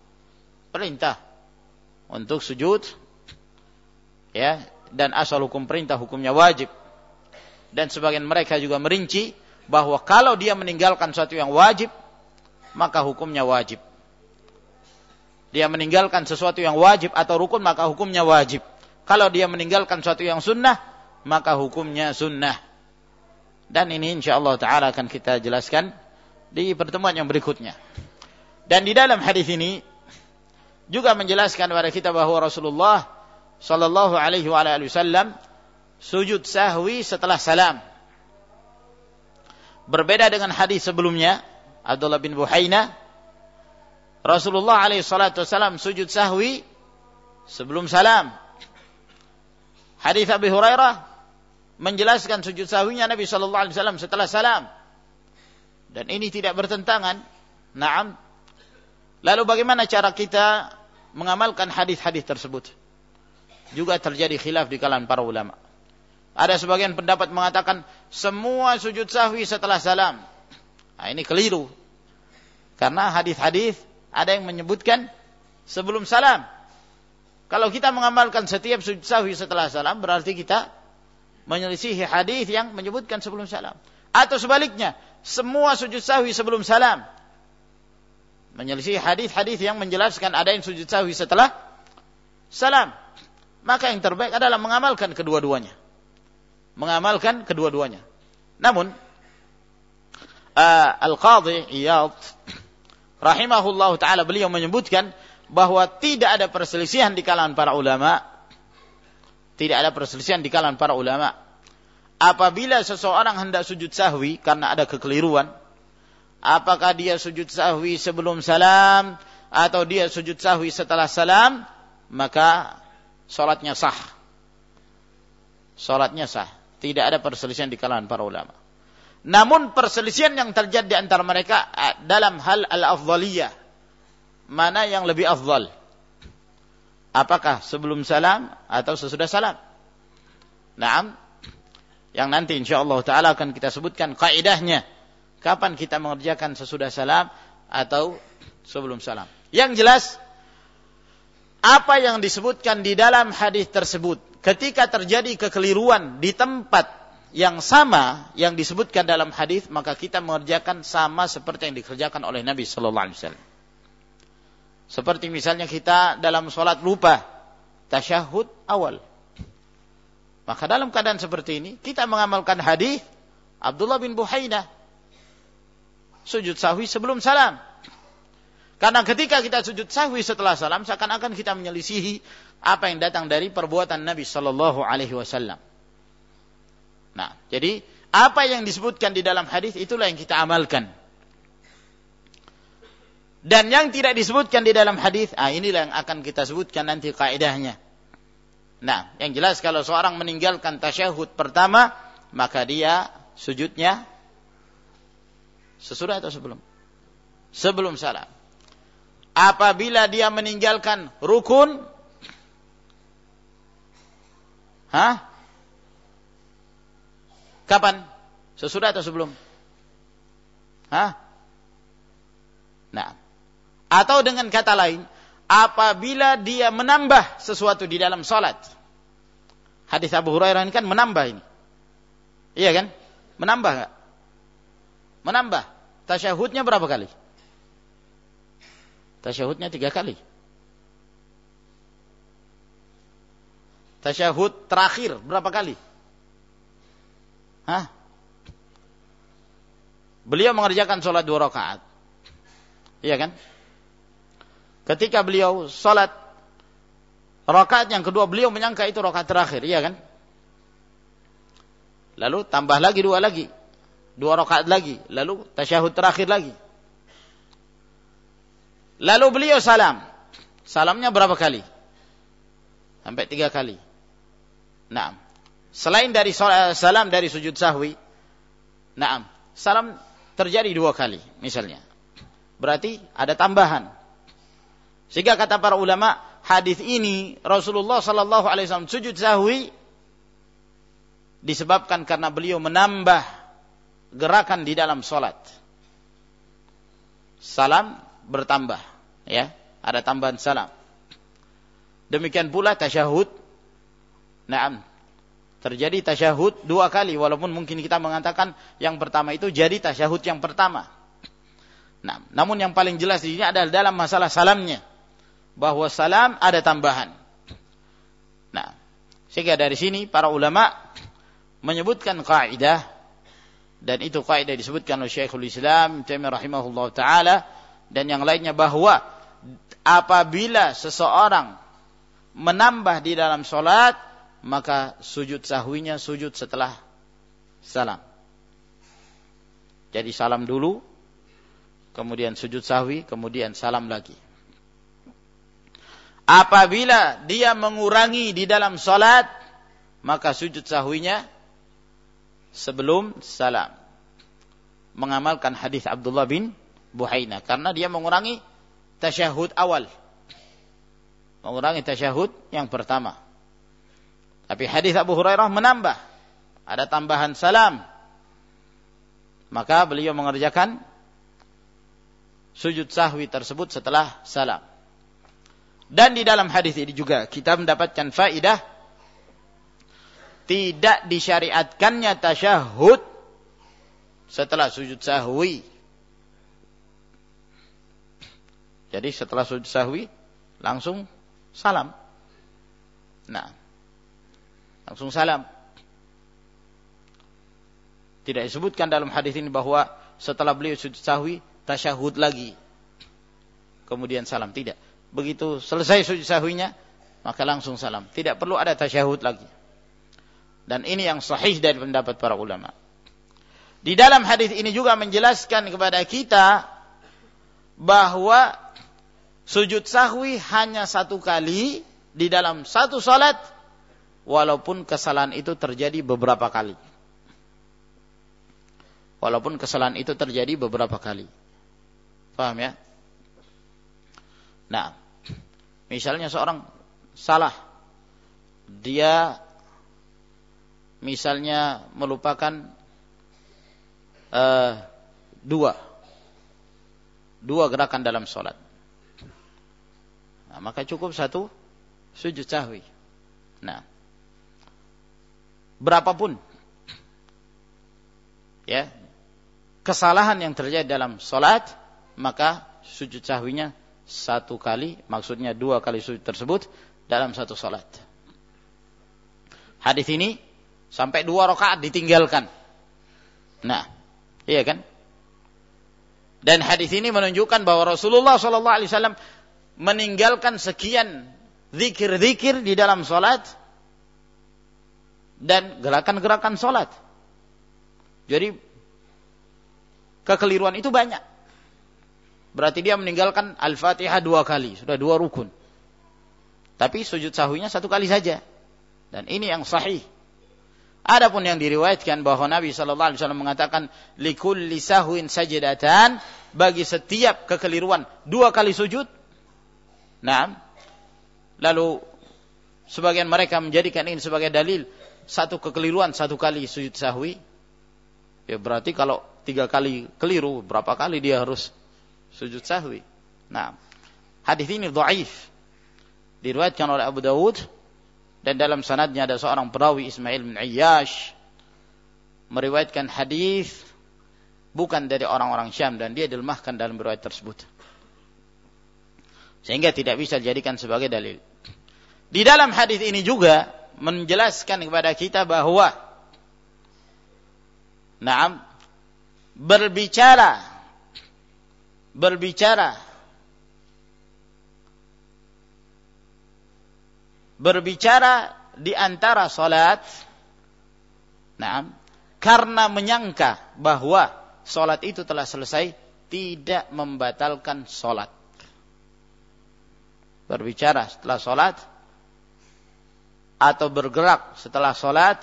untuk sujud, ya, dan asal hukum perintah hukumnya wajib. Dan sebagian mereka juga merinci bahwa kalau dia meninggalkan sesuatu yang wajib, maka hukumnya wajib. Dia meninggalkan sesuatu yang wajib atau rukun, maka hukumnya wajib. Kalau dia meninggalkan sesuatu yang sunnah, maka hukumnya sunnah. Dan ini insyaallah ta'ala akan kita jelaskan di pertemuan yang berikutnya. Dan di dalam hadis ini juga menjelaskan kepada kita bahwa Rasulullah sallallahu alaihi wasallam sujud sahwi setelah salam. Berbeda dengan hadis sebelumnya, Abdullah bin Buhaina, Rasulullah alaihi salatu wasallam sujud sahwi sebelum salam. Hadis Abi Hurairah menjelaskan sujud sahwinya Nabi sallallahu alaihi wasallam setelah salam. Dan ini tidak bertentangan. Naam. Lalu bagaimana cara kita mengamalkan hadis-hadis tersebut? Juga terjadi khilaf di kalangan para ulama. Ada sebagian pendapat mengatakan semua sujud sahwi setelah salam. Nah, ini keliru. Karena hadis-hadis ada yang menyebutkan sebelum salam. Kalau kita mengamalkan setiap sujud sahwi setelah salam, berarti kita menyelisihi hadis yang menyebutkan sebelum salam. Atau sebaliknya, semua sujud sahwi sebelum salam, menyelisihi hadis-hadis yang menjelaskan ada yang sujud sahwi setelah salam. Maka yang terbaik adalah mengamalkan kedua-duanya. Namun Al-Qadhi Iyad rahimahullah ta'ala beliau menyebutkan bahwa tidak ada perselisihan di kalangan para ulama. Apabila seseorang hendak sujud sahwi karena ada kekeliruan, apakah dia sujud sahwi sebelum salam atau dia sujud sahwi setelah salam, maka salatnya sah. Salatnya sah. Tidak ada perselisihan di kalangan para ulama. Namun perselisihan yang terjadi di antara mereka dalam hal al-afdhaliyah. Mana yang lebih afdal? Apakah sebelum salam atau sesudah salam? Naam. Yang nanti insyaallah taala akan kita sebutkan kaidahnya. Kapan kita mengerjakan sesudah salam atau sebelum salam. Yang jelas apa yang disebutkan di dalam hadis tersebut, ketika terjadi kekeliruan di tempat yang sama yang disebutkan dalam hadis, maka kita mengerjakan sama seperti yang dikerjakan oleh Nabi sallallahu alaihi wasallam. Seperti misalnya kita dalam salat lupa tasyahud awal. Maka dalam keadaan seperti ini kita mengamalkan hadis Abdullah bin Buhainah, sujud sahwi sebelum salam. Karena ketika kita sujud sahwi setelah salam, seakan-akan kita menyelisihi apa yang datang dari perbuatan Nabi sallallahu alaihi wasallam. Nah, jadi apa yang disebutkan di dalam hadis itulah yang kita amalkan. Dan yang tidak disebutkan di dalam hadis, inilah yang akan kita sebutkan nanti kaidahnya. Nah, yang jelas kalau seorang meninggalkan tasyahud pertama, maka dia sujudnya sesudah atau sebelum? Sebelum salam. Apabila dia meninggalkan rukun, kapan? Sesudah atau sebelum? Nah, atau dengan kata lain, apabila dia menambah sesuatu di dalam salat. Hadis Abu Hurairah ini kan menambah ini. Iya kan? Menambah enggak? Menambah. Tasyahudnya berapa kali? Tasyahudnya 3 kali. Tasyahud terakhir berapa kali? Beliau mengerjakan salat 2 rakaat. Iya kan? Ketika beliau salat rakaat yang kedua, beliau menyangka itu rakaat terakhir, iya kan? Lalu tambah lagi 2 lagi. 2 rakaat lagi, lalu tasyahud terakhir lagi. Lalu beliau salam. Salamnya berapa kali? Sampai 3 kali. Nah, selain dari salam dari sujud sahwi, salam terjadi 2 kali misalnya. Berarti ada tambahan. Sehingga kata para ulama, hadis ini Rasulullah sallallahu alaihi wasallam sujud sahwi disebabkan karena beliau menambah gerakan di dalam salat. Salam bertambah, ya, ada tambahan salam. Demikian pula tasyahud. Terjadi tasyahud 2 kali, walaupun mungkin kita mengatakan yang pertama itu jadi tasyahud yang pertama. Namun yang paling jelas di sini adalah dalam masalah salamnya, bahwa salam ada tambahan. Sehingga dari sini para ulama menyebutkan kaidah, dan itu kaidah disebutkan oleh Syekhul Islam Taimiyah rahimahullah taala dan yang lainnya, bahwa apabila seseorang menambah di dalam salat, maka sujud sahwinya sujud setelah salam. Jadi salam dulu, kemudian sujud sahwi, kemudian salam lagi. Apabila dia mengurangi di dalam salat, maka sujud sahwinya sebelum salam. Mengamalkan hadis Abdullah bin Buhainah, karena dia mengurangi tasyahud awal. Mengurangi tasyahud yang pertama. Tapi hadis Abu Hurairah menambah, ada tambahan salam. Maka beliau mengerjakan sujud sahwi tersebut setelah salam. Dan di dalam hadis ini juga kita mendapatkan faidah tidak disyariatkannya tasyahud setelah sujud sahwi. Jadi setelah sujud sahwi langsung salam. Langsung salam. Tidak disebutkan dalam hadis ini bahwa setelah beliau sujud sahwi tasyahud lagi, kemudian salam. Tidak. Begitu selesai sujud sahwinya, maka langsung salam. Tidak perlu ada tasyahud lagi. Dan ini yang sahih dari pendapat para ulama. Di dalam hadis ini juga menjelaskan kepada kita bahwa sujud sahwi hanya 1 kali di dalam satu salat walaupun kesalahan itu terjadi beberapa kali. Walaupun kesalahan itu terjadi beberapa kali. Paham ya? Nah, misalnya seorang salah, dia misalnya melupakan dua gerakan dalam sholat. Nah, maka cukup satu sujud sahwi. Nah, berapapun ya kesalahan yang terjadi dalam sholat, maka sujud sahwinya satu kali, maksudnya dua kali sujud tersebut dalam satu sholat. Hadis ini sampai 2 rakaat ditinggalkan. Nah, iya kan? Dan hadis ini menunjukkan bahwa Rasulullah SAW meninggalkan sekian zikir-zikir di dalam sholat dan gerakan-gerakan sholat. Jadi kekeliruan itu banyak. Berarti dia meninggalkan Al-Fatihah 2 kali, sudah 2 rukun. Tapi sujud sahwinya 1 kali saja. Dan ini yang sahih. Adapun yang diriwayatkan bahwa Nabi sallallahu alaihi wasallam mengatakan likulli sahwin sajdatan, bagi setiap kekeliruan 2 kali sujud. Nah, lalu sebagian mereka menjadikan ini sebagai dalil satu kekeliruan 1 kali sujud sahwi. Ya berarti kalau 3 kali keliru, berapa kali dia harus sujud sahwi? Nah, hadis ini dhaif. Diriwayatkan oleh Abu Dawud. Dan dalam sanadnya ada seorang perawi Ismail bin Ayyash meriwayatkan hadis bukan dari orang-orang Syam dan dia dilemahkan dalam riwayat tersebut. Sehingga tidak bisa dijadikan sebagai dalil. Di dalam hadis ini juga menjelaskan kepada kita bahwa berbicara di antara salat, karena menyangka bahwa salat itu telah selesai tidak membatalkan salat. Berbicara setelah salat atau bergerak setelah salat,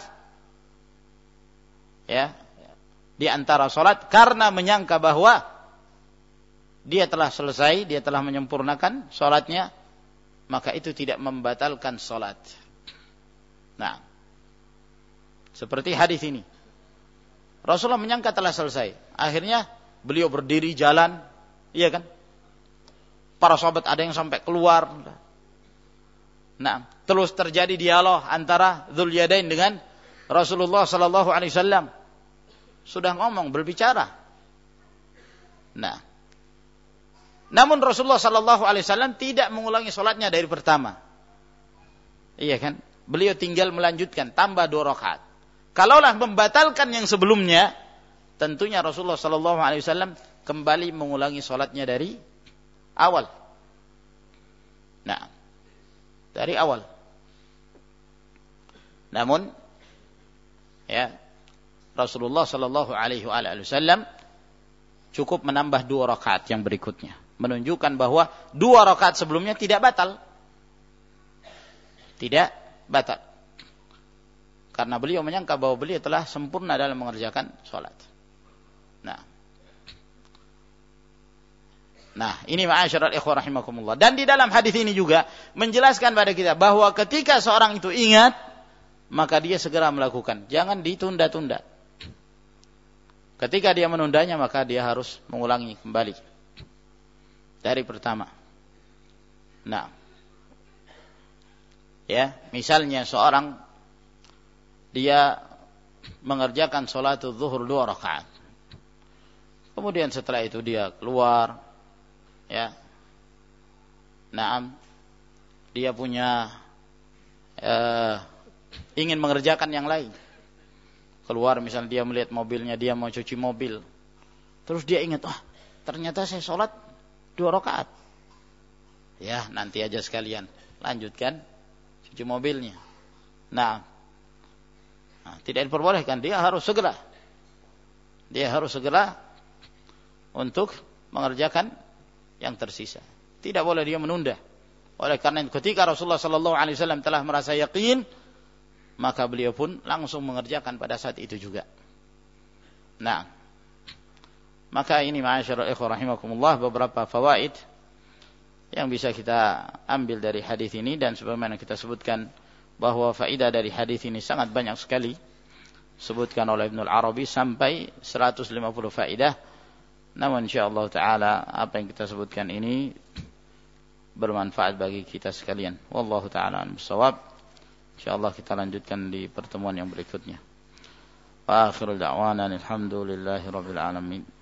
ya, di antara salat karena menyangka bahwa dia telah selesai, dia telah menyempurnakan salatnya, maka itu tidak membatalkan salat. Nah, seperti hadis ini. Rasulullah menyangka telah selesai. Akhirnya beliau berdiri jalan, iya kan? Para sahabat ada yang sampai keluar. Nah, terus terjadi dialog antara Dzul-Yadain dengan Rasulullah sallallahu alaihi wasallam. Sudah ngomong, berbicara. Nah, namun Rasulullah sallallahu alaihi wasallam tidak mengulangi salatnya dari pertama. Iya kan? Beliau tinggal melanjutkan tambah 2 rakaat. Kalaulah membatalkan yang sebelumnya, tentunya Rasulullah sallallahu alaihi wasallam kembali mengulangi salatnya dari awal. Nah, dari awal. Namun ya, Rasulullah sallallahu alaihi wasallam cukup menambah 2 rakaat yang berikutnya, menunjukkan bahwa 2 rakaat sebelumnya tidak batal. Tidak batal. Karena beliau menyangka bahwa beliau telah sempurna dalam mengerjakan salat. Nah, ini ma'asyiral ikhwah rahimakumullah. Dan di dalam hadis ini juga menjelaskan pada kita bahwa ketika seorang itu ingat, maka dia segera melakukan. Jangan ditunda-tunda. Ketika dia menundanya, maka dia harus mengulangi kembali dari pertama. Nah, ya, misalnya seorang dia mengerjakan salatul zuhur 2 rakaat. Kemudian setelah itu dia keluar, ya. Naam, dia punya ingin mengerjakan yang lain. Keluar misalnya dia melihat mobilnya, dia mau cuci mobil. Terus dia ingat, ternyata saya sholat 2 rakaat. Ya, nanti aja sekalian lanjutkan cuci mobilnya. Nah, tidak diperbolehkan, dia harus segera. Dia harus segera untuk mengerjakan yang tersisa. Tidak boleh dia menunda. Oleh karena ketika Rasulullah sallallahu alaihi wasallam telah merasa yakin, maka beliau pun langsung mengerjakan pada saat itu juga. Nah, maka ini ma'asyiral ikhwah rahimakumullah beberapa fawaid yang bisa kita ambil dari hadis ini, dan sebagaimana kita sebutkan bahwa faedah dari hadis ini sangat banyak sekali. Sebutkan oleh Ibnu Arabi sampai 150 faedah. Namun insyaallah taala apa yang kita sebutkan ini bermanfaat bagi kita sekalian. Wallahu taala a'lam. Insyaallah kita lanjutkan di pertemuan yang berikutnya. Wa akhirul da'wana alhamdulillahi rabbil alamin.